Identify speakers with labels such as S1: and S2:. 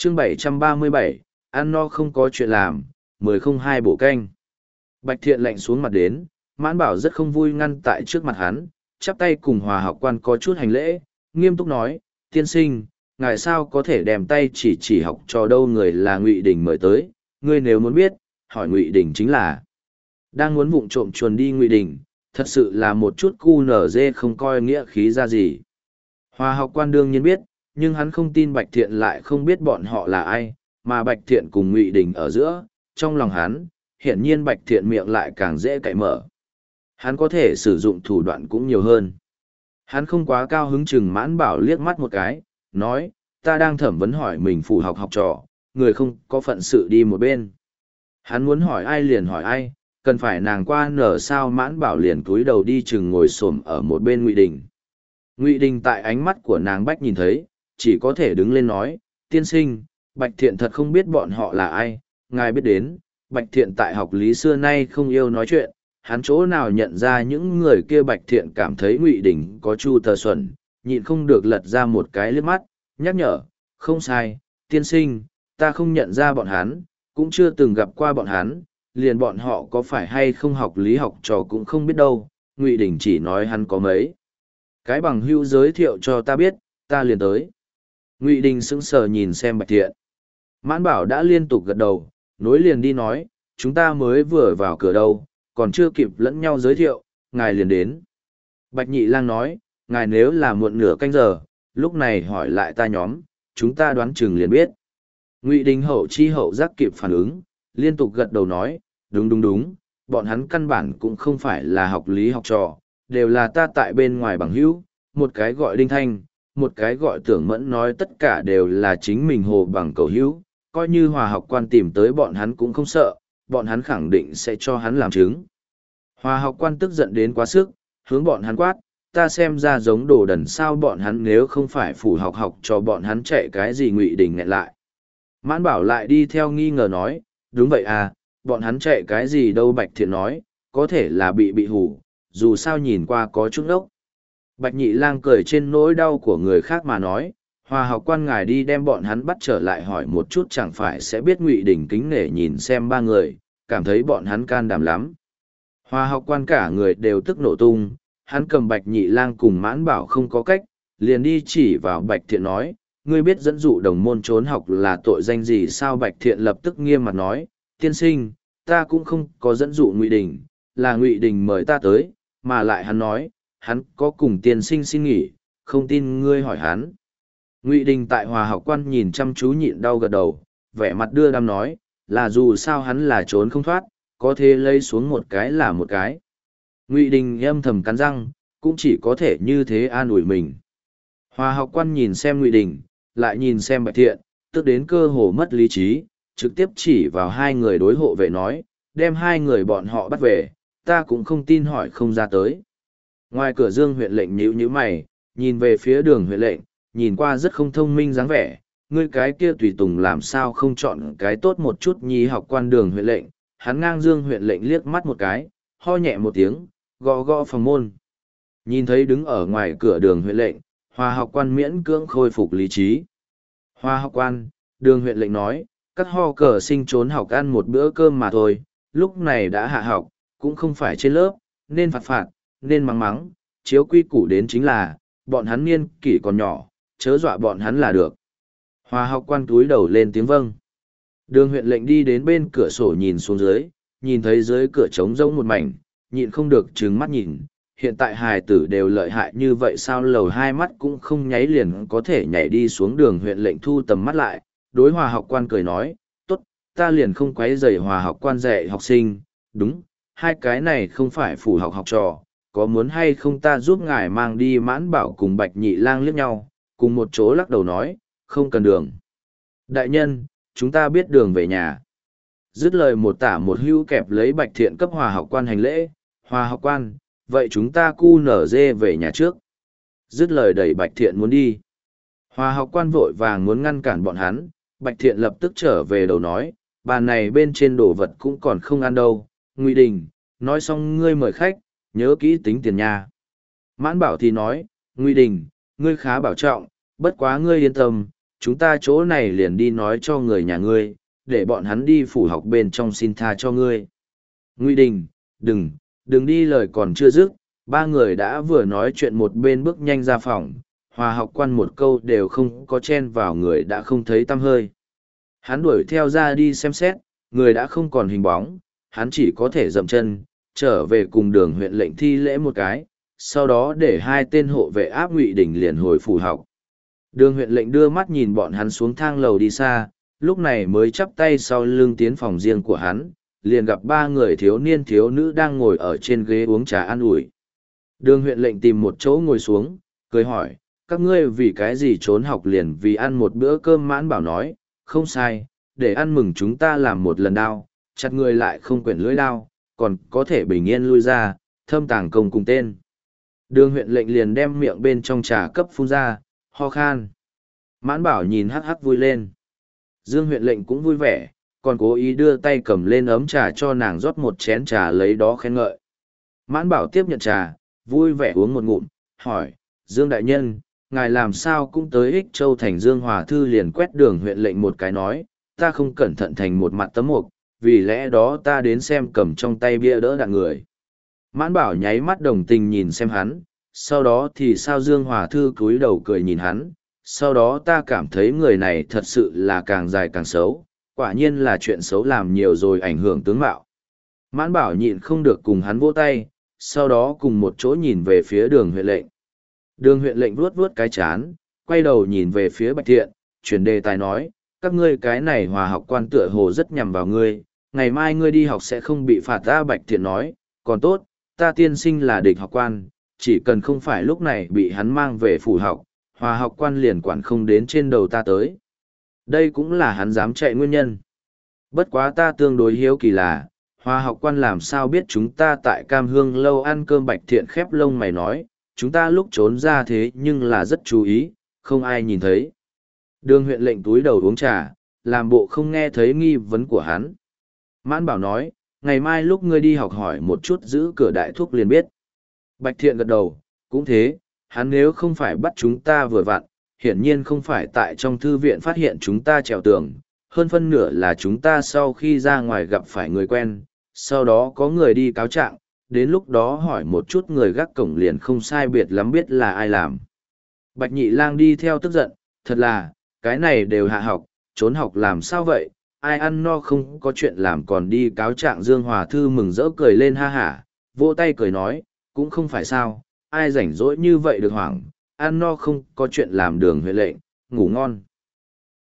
S1: chương 737, ăn no không có chuyện làm, 1002 bổ canh. Bạch Thiện lạnh xuống mặt đến, Mãn Bảo rất không vui ngăn tại trước mặt hắn, chắp tay cùng Hòa học quan có chút hành lễ, nghiêm túc nói, tiên sinh, ngài sao có thể đem tay chỉ học trò đâu người là Ngụy Đình mời tới, ngươi nếu muốn biết, hỏi Ngụy Đình chính là. Đang muốn vụng trộm chuồn đi Ngụy Đình, thật sự là một chút cu nở dê không coi nghĩa khí ra gì. Hòa học quan đương nhiên biết, nhưng hắn không tin Bạch Thiện lại không biết bọn họ là ai, mà Bạch Thiện cùng Ngụy Đình ở giữa, trong lòng hắn, hiển nhiên Bạch Thiện miệng lại càng dễ cậy mở. Hắn có thể sử dụng thủ đoạn cũng nhiều hơn. Hắn không quá cao hứng chừng Mãn Bảo liếc mắt một cái, nói, ta đang thẩm vấn hỏi mình phù học học trò, người không có phận sự đi một bên. Hắn muốn hỏi ai liền hỏi ai, cần phải nàng qua nở sao Mãn Bảo liền cúi đầu đi chừng ngồi xổm ở một bên Ngụy Đình. Ngụy Đình tại ánh mắt của nàng Bách nhìn thấy, chỉ có thể đứng lên nói, tiên sinh, Bạch Thiện thật không biết bọn họ là ai, ngài biết đến, Bạch Thiện tại học lý xưa nay không yêu nói chuyện, hắn chỗ nào nhận ra những người kia Bạch Thiện cảm thấy Ngụy Đình có chu tờ xuẩn, nhịn không được lật ra một cái liếc mắt, nhắc nhở, không sai, tiên sinh, ta không nhận ra bọn hắn, cũng chưa từng gặp qua bọn hắn, liền bọn họ có phải hay không học lý học trò cũng không biết đâu, Ngụy Đình chỉ nói hắn có mấy cái bằng hữu giới thiệu cho ta biết, ta liền tới. Ngụy Đình sững sờ nhìn xem Bạch Thiện. Mãn Bảo đã liên tục gật đầu, nối liền đi nói, chúng ta mới vừa vào cửa đâu, còn chưa kịp lẫn nhau giới thiệu, ngài liền đến. Bạch Nhị Lang nói, ngài nếu là muộn nửa canh giờ, lúc này hỏi lại ta nhóm, chúng ta đoán chừng liền biết. Ngụy Đình hậu chi hậu giác kịp phản ứng, liên tục gật đầu nói, đúng, bọn hắn căn bản cũng không phải là học lý học trò, đều là ta tại bên ngoài bằng hữu, một cái gọi Đinh Thanh, một cái gọi Tưởng Mẫn nói tất cả đều là chính mình hồ bằng cầu hữu, coi như Hòa học quan tìm tới bọn hắn cũng không sợ, bọn hắn khẳng định sẽ cho hắn làm chứng. Hòa học quan tức giận đến quá sức, hướng bọn hắn quát, ta xem ra giống đồ đần sao bọn hắn nếu không phải phủ học cho bọn hắn chạy cái gì. Ngụy Đình nghẹn lại. Mãn Bảo lại đi theo nghi ngờ nói, đúng vậy à, bọn hắn chạy cái gì đâu. Bạch Thiện nói, có thể là bị hủ, dù sao nhìn qua có chút ốc. Bạch Nhị Lang cười trên nỗi đau của người khác mà nói, Hòa học quan ngài đi đem bọn hắn bắt trở lại hỏi một chút chẳng phải sẽ biết. Ngụy Đình kính nể nhìn xem ba người, cảm thấy bọn hắn can đảm lắm. Hòa học quan cả người đều tức nổ tung, hắn cầm Bạch Nhị Lang cùng Mãn Bảo không có cách, liền đi chỉ vào Bạch Thiện nói, ngươi biết dẫn dụ đồng môn trốn học là tội danh gì sao? Bạch Thiện lập tức nghiêm mặt nói, tiên sinh, ta cũng không có dẫn dụ Ngụy Đình, là Ngụy Đình mời ta tới, mà lại hắn nói, hắn có cùng tiên sinh xin nghỉ, không tin ngươi hỏi hắn. Ngụy Đình tại Hòa học quan nhìn chăm chú nhịn đau gật đầu, vẻ mặt đưa đám nói, là dù sao hắn là trốn không thoát, có thể lấy xuống một cái là một cái. Ngụy Đình âm thầm cắn răng, cũng chỉ có thể như thế an ủi mình. Hòa học quan nhìn xem Ngụy Đình, lại nhìn xem Bạch Thiện, tức đến cơ hồ mất lý trí, trực tiếp chỉ vào hai người đối hộ vệ nói, đem hai người bọn họ bắt về, ta cũng không tin hỏi không ra tới. Ngoài cửa Dương huyện lệnh nhíu mày, nhìn về phía Đường huyện lệnh, nhìn qua rất không thông minh dáng vẻ, ngươi cái kia tùy tùng làm sao không chọn cái tốt một chút nhi. Học quan Đường huyện lệnh, hắn ngang Dương huyện lệnh liếc mắt một cái, ho nhẹ một tiếng, gõ phòng môn. Nhìn thấy đứng ở ngoài cửa Đường huyện lệnh, Hòa học quan miễn cưỡng khôi phục lý trí. Hòa học quan, Đường huyện lệnh nói, các ho cờ sinh trốn học ăn một bữa cơm mà thôi, lúc này đã hạ học, cũng không phải trên lớp, nên phạt, nên mắng, chiếu quy củ đến chính là, bọn hắn niên kỷ còn nhỏ, chớ dọa bọn hắn là được. Hòa học quan túi đầu lên tiếng vâng. Đường huyện lệnh đi đến bên cửa sổ nhìn xuống dưới, nhìn thấy dưới cửa trống rỗng một mảnh, nhịn không được trừng mắt nhìn. Hiện tại hài tử đều lợi hại như vậy sao? Lầu hai mắt cũng không nháy liền có thể nhảy đi xuống. Đường huyện lệnh thu tầm mắt lại, đối Hòa học quan cười nói, tốt, ta liền không quấy rầy Hòa học quan dạy học sinh, đúng, hai cái này không phải phủ học trò, có muốn hay không ta giúp ngài mang đi? Mãn Bảo cùng Bạch Nhị Lang liếc nhau, cùng một chỗ lắc đầu nói, không cần đường. Đại nhân, chúng ta biết đường về nhà. Dứt lời một tả một hữu kẹp lấy Bạch Thiện cấp Hòa học quan hành lễ, Hòa học quan, vậy chúng ta cu nở dê về nhà trước. Dứt lời đẩy Bạch Thiện muốn đi. Hòa học quan vội vàng muốn ngăn cản bọn hắn, Bạch Thiện lập tức trở về đầu nói, bàn này bên trên đồ vật cũng còn không ăn đâu. Ngụy Đình, nói xong ngươi mời khách, nhớ kỹ tính tiền nhà. Mãn Bảo thì nói, Ngụy Đình, ngươi khá bảo trọng, bất quá ngươi yên tâm, chúng ta chỗ này liền đi nói cho người nhà ngươi, để bọn hắn đi phủ học bên trong xin tha cho ngươi. Ngụy Đình, đừng đi, lời còn chưa dứt, ba người đã vừa nói chuyện một bên bước nhanh ra phòng, Hòa học quan một câu đều không có chen vào người đã không thấy tăm hơi. Hắn đuổi theo ra đi xem xét, người đã không còn hình bóng, hắn chỉ có thể dậm chân, trở về cùng Đường huyện lệnh thi lễ một cái, sau đó để hai tên hộ vệ áp Ngụy Đình liền hồi phủ học. Đường huyện lệnh đưa mắt nhìn bọn hắn xuống thang lầu đi xa, lúc này mới chắp tay sau lưng tiến phòng riêng của hắn, liền gặp ba người thiếu niên thiếu nữ đang ngồi ở trên ghế uống trà ăn ủi. Đường huyện lệnh tìm một chỗ ngồi xuống, cười hỏi, các ngươi vì cái gì trốn học liền vì ăn một bữa cơm? Mãn Bảo nói, không sai, để ăn mừng chúng ta làm một lần đao, chặt người lại không quyển lưỡi đao, còn có thể bình yên lui ra, thâm tàng công cùng tên. Đường huyện lệnh liền đem miệng bên trong trà cấp phun ra, ho khan. Mãn Bảo nhìn hắc hắc vui lên. Dương huyện lệnh cũng vui vẻ, còn cố ý đưa tay cầm lên ấm trà cho nàng rót một chén trà lấy đó khen ngợi. Mãn Bảo tiếp nhận trà, vui vẻ uống một ngụm, hỏi, Dương đại nhân, ngài làm sao cũng tới Ích Châu thành? Dương Hòa Thư liền quét Đường huyện lệnh một cái nói, ta không cẩn thận thành một mặt tấm mục, vì lẽ đó ta đến xem cầm trong tay bia đỡ đạn người. Mãn Bảo nháy mắt đồng tình nhìn xem hắn, sau đó thì sao? Dương Hòa Thư cúi đầu cười nhìn hắn, sau đó ta cảm thấy người này thật sự là càng dài càng xấu, quả nhiên là chuyện xấu làm nhiều rồi ảnh hưởng tướng mạo. Mãn Bảo nhịn không được cùng hắn vỗ tay, sau đó cùng một chỗ nhìn về phía Đường huyện lệnh. Đường huyện lệnh vuốt vuốt cái chán, quay đầu nhìn về phía Bạch Thiện, chuyển đề tài nói, các ngươi cái này Hòa học quan tựa hồ rất nhằm vào ngươi, ngày mai ngươi đi học sẽ không bị phạt. Ta Bạch Thiện nói, còn tốt, ta tiên sinh là địch học quan, chỉ cần không phải lúc này bị hắn mang về phủ học, Hòa học quan liền quản không đến trên đầu ta tới. Đây cũng là hắn dám chạy nguyên nhân. Bất quá ta tương đối hiếu kỳ là, Hòa học quan làm sao biết chúng ta tại Cam Hương lâu ăn cơm? Bạch Thiện khép lông mày nói, chúng ta lúc trốn ra thế nhưng là rất chú ý, không ai nhìn thấy. Đường huyện lệnh túi đầu uống trà, làm bộ không nghe thấy nghi vấn của hắn. Mãn Bảo nói, ngày mai lúc ngươi đi học hỏi một chút giữ cửa đại thúc liền biết. Bạch Thiện gật đầu, cũng thế, hắn nếu không phải bắt chúng ta vừa vặn, hiển nhiên không phải tại trong thư viện phát hiện chúng ta trèo tường, hơn phân nửa là chúng ta sau khi ra ngoài gặp phải người quen, sau đó có người đi cáo trạng, đến lúc đó hỏi một chút người gác cổng liền không sai biệt lắm biết là ai làm. Bạch Nhị Lang đi theo tức giận, thật là, cái này đều hạ học, trốn học làm sao vậy, ai ăn no không có chuyện làm còn đi cáo trạng? Dương Hòa Thư mừng rỡ cười lên ha hả, vỗ tay cười nói, cũng không phải sao, ai rảnh rỗi như vậy được hoảng, ăn no không có chuyện làm. Đường huyện lệnh, ngủ ngon.